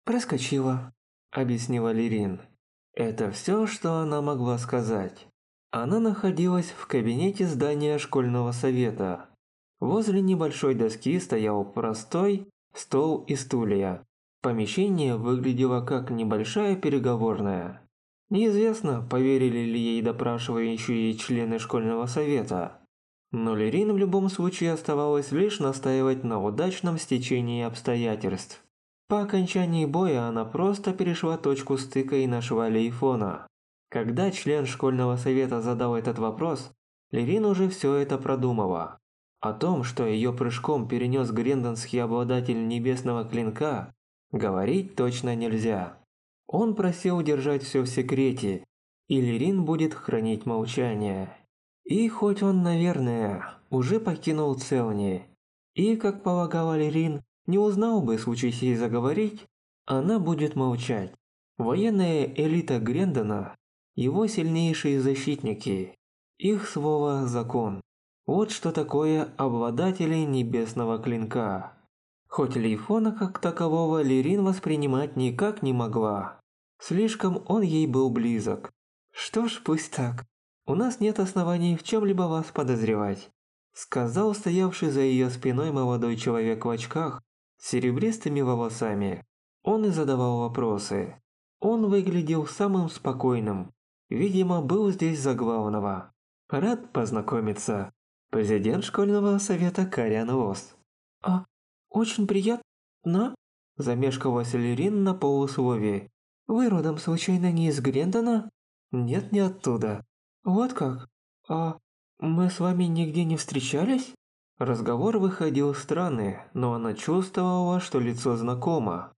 «Проскочила», – объяснила Лерин. Это все, что она могла сказать. Она находилась в кабинете здания школьного совета. Возле небольшой доски стоял простой стол и стулья. Помещение выглядело как небольшая переговорная. Неизвестно, поверили ли ей допрашивающие члены школьного совета. Но Лерин в любом случае оставалось лишь настаивать на удачном стечении обстоятельств. По окончании боя она просто перешла точку стыка и нашла Лейфона. Когда член школьного совета задал этот вопрос, Лерин уже все это продумала. О том, что ее прыжком перенес грендонский обладатель небесного клинка, говорить точно нельзя. Он просил держать все в секрете, и Лерин будет хранить молчание. И хоть он, наверное, уже покинул Целни, и, как полагала Лерин, не узнал бы, случись ей заговорить, она будет молчать. Военная элита Грендона – его сильнейшие защитники. Их слово – закон. Вот что такое обладатели небесного клинка. Хоть Лейфона как такового Лерин воспринимать никак не могла. Слишком он ей был близок. Что ж, пусть так. У нас нет оснований в чем-либо вас подозревать, сказал стоявший за ее спиной молодой человек в очках с серебристыми волосами. Он и задавал вопросы. Он выглядел самым спокойным. Видимо, был здесь за главного. Рад познакомиться. Президент школьного совета Кариан Лос. А, очень приятно. Замешкалась Лерин на полусловии. Вы родом случайно не из Грендона? Нет, не оттуда. Вот как? А мы с вами нигде не встречались? Разговор выходил странный, но она чувствовала, что лицо знакомо.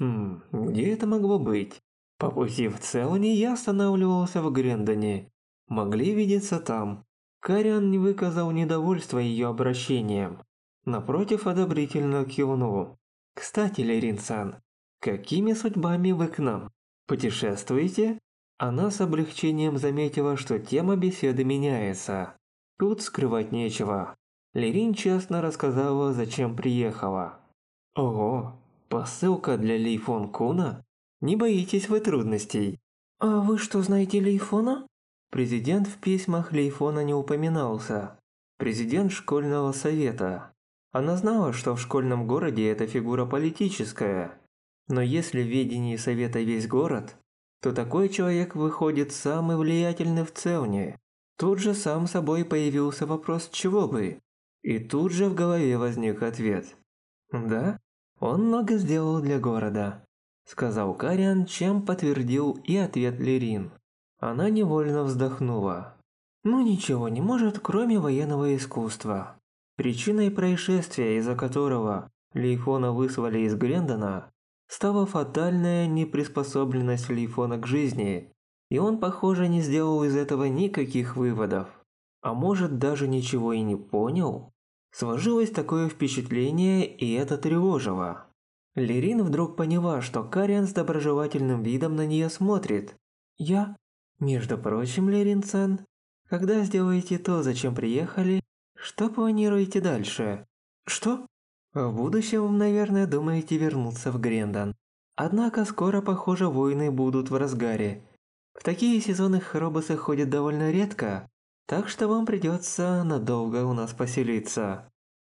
Где это могло быть? По пути в Целоне я останавливался в Грендоне. Могли видеться там. Кариан не выказал недовольства ее обращением. Напротив, одобрительно кивнул. Кстати, Лерин-сан, какими судьбами вы к нам? Путешествуете? Она с облегчением заметила, что тема беседы меняется. Тут скрывать нечего. Лерин честно рассказала, зачем приехала. Ого, посылка для Лейфон Куна? Не боитесь вы трудностей? А вы что, знаете Лейфона? Президент в письмах Лейфона не упоминался. Президент школьного совета. Она знала, что в школьном городе эта фигура политическая. Но если в ведении совета весь город, то такой человек выходит самый влиятельный в Целне. Тут же сам собой появился вопрос «чего бы?». И тут же в голове возник ответ. «Да, он много сделал для города», – сказал Кариан, чем подтвердил и ответ Лерин. Она невольно вздохнула. «Ну ничего не может, кроме военного искусства». Причиной происшествия, из-за которого Лейфона выслали из Грендона, стала фатальная неприспособленность Лейфона к жизни, и он, похоже, не сделал из этого никаких выводов. А может, даже ничего и не понял? Сложилось такое впечатление, и это тревожило. Лерин вдруг поняла, что Кариан с доброжелательным видом на нее смотрит. Между прочим, Лерин-сан, когда сделаете то, зачем приехали, что планируете дальше? Что? В будущем, наверное, думаете вернуться в Грендон. Однако скоро, похоже, войны будут в разгаре. В такие сезоны Хробосы ходят довольно редко, так что вам придется надолго у нас поселиться.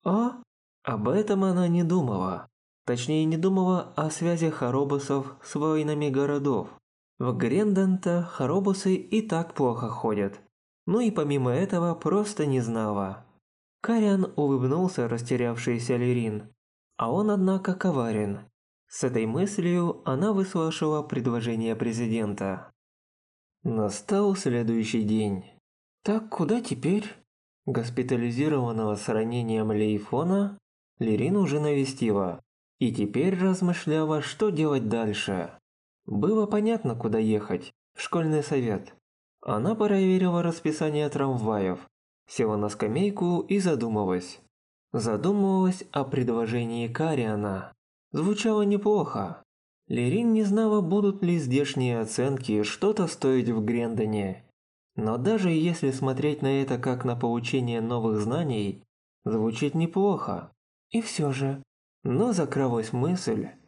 Об этом она не думала. Точнее, не думала о связи Хоробосов с войнами городов. В Грендон-то Хоробосы и так плохо ходят. Ну и помимо этого просто не знала. Кариан улыбнулся растерявшийся Лерин. А он, однако, коварен. С этой мыслью она выслушала предложение президента. Настал следующий день. Так куда теперь? Госпитализированного с ранением Лейфона Лерин уже навестила. И теперь размышляла, что делать дальше. Было понятно, куда ехать. В школьный совет. Она проверила расписание трамваев. Села на скамейку и задумалась. Задумывалась о предложении Кариана. Звучало неплохо. Лерин не знала, будут ли здешние оценки что-то стоить в Грендоне. Но даже если смотреть на это как на получение новых знаний, звучит неплохо. И все же. Но закралась мысль,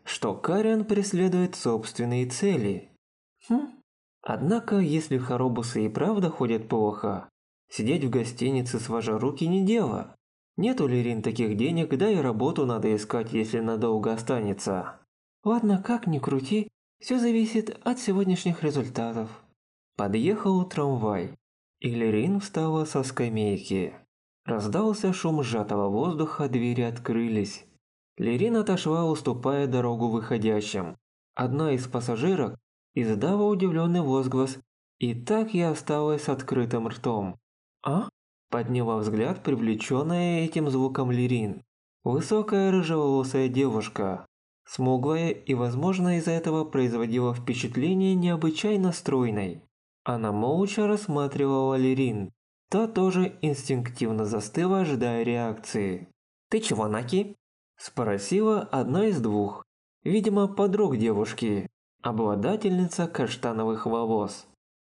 что Карен преследует собственные цели. Однако, если хоробусы и правда ходят плохо, сидеть в гостинице сложа руки не дело. Нет у Лерин таких денег, да и работу надо искать, если надолго останется. Ладно, как ни крути, все зависит от сегодняшних результатов. Подъехал трамвай, и Лерин встала со скамейки. Раздался шум сжатого воздуха, двери открылись. Лерин отошла, уступая дорогу выходящим. Одна из пассажирок издала удивленный возглас, и так я осталась с открытым ртом. «А?» – подняла взгляд, привлеченная этим звуком Лерин. Высокая рыжеволосая девушка, смуглая и, возможно, из-за этого производила впечатление необычайно стройной. Она молча рассматривала Лерин. Та тоже инстинктивно застыла, ожидая реакции. «Ты чего, Наки?» – спросила одна из двух, видимо, подруг девушки, обладательница каштановых волос.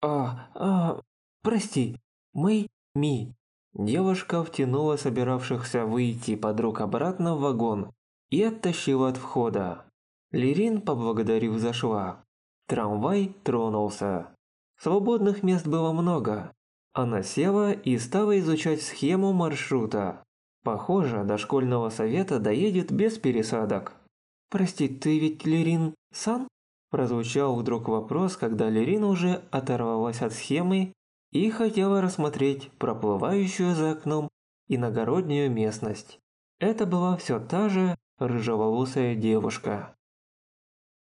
Прости, Ми». Девушка втянула собиравшихся выйти подруг обратно в вагон и оттащила от входа. Лерин, поблагодарив, зашла. Трамвай тронулся. Свободных мест было много. Она села и стала изучать схему маршрута. Похоже, до школьного совета доедет без пересадок. «Прости, ты ведь Лерин-сан?» Прозвучал вдруг вопрос, когда Лерин уже оторвалась от схемы и хотела рассмотреть проплывающую за окном иногороднюю местность. Это была все та же рыжеволосая девушка.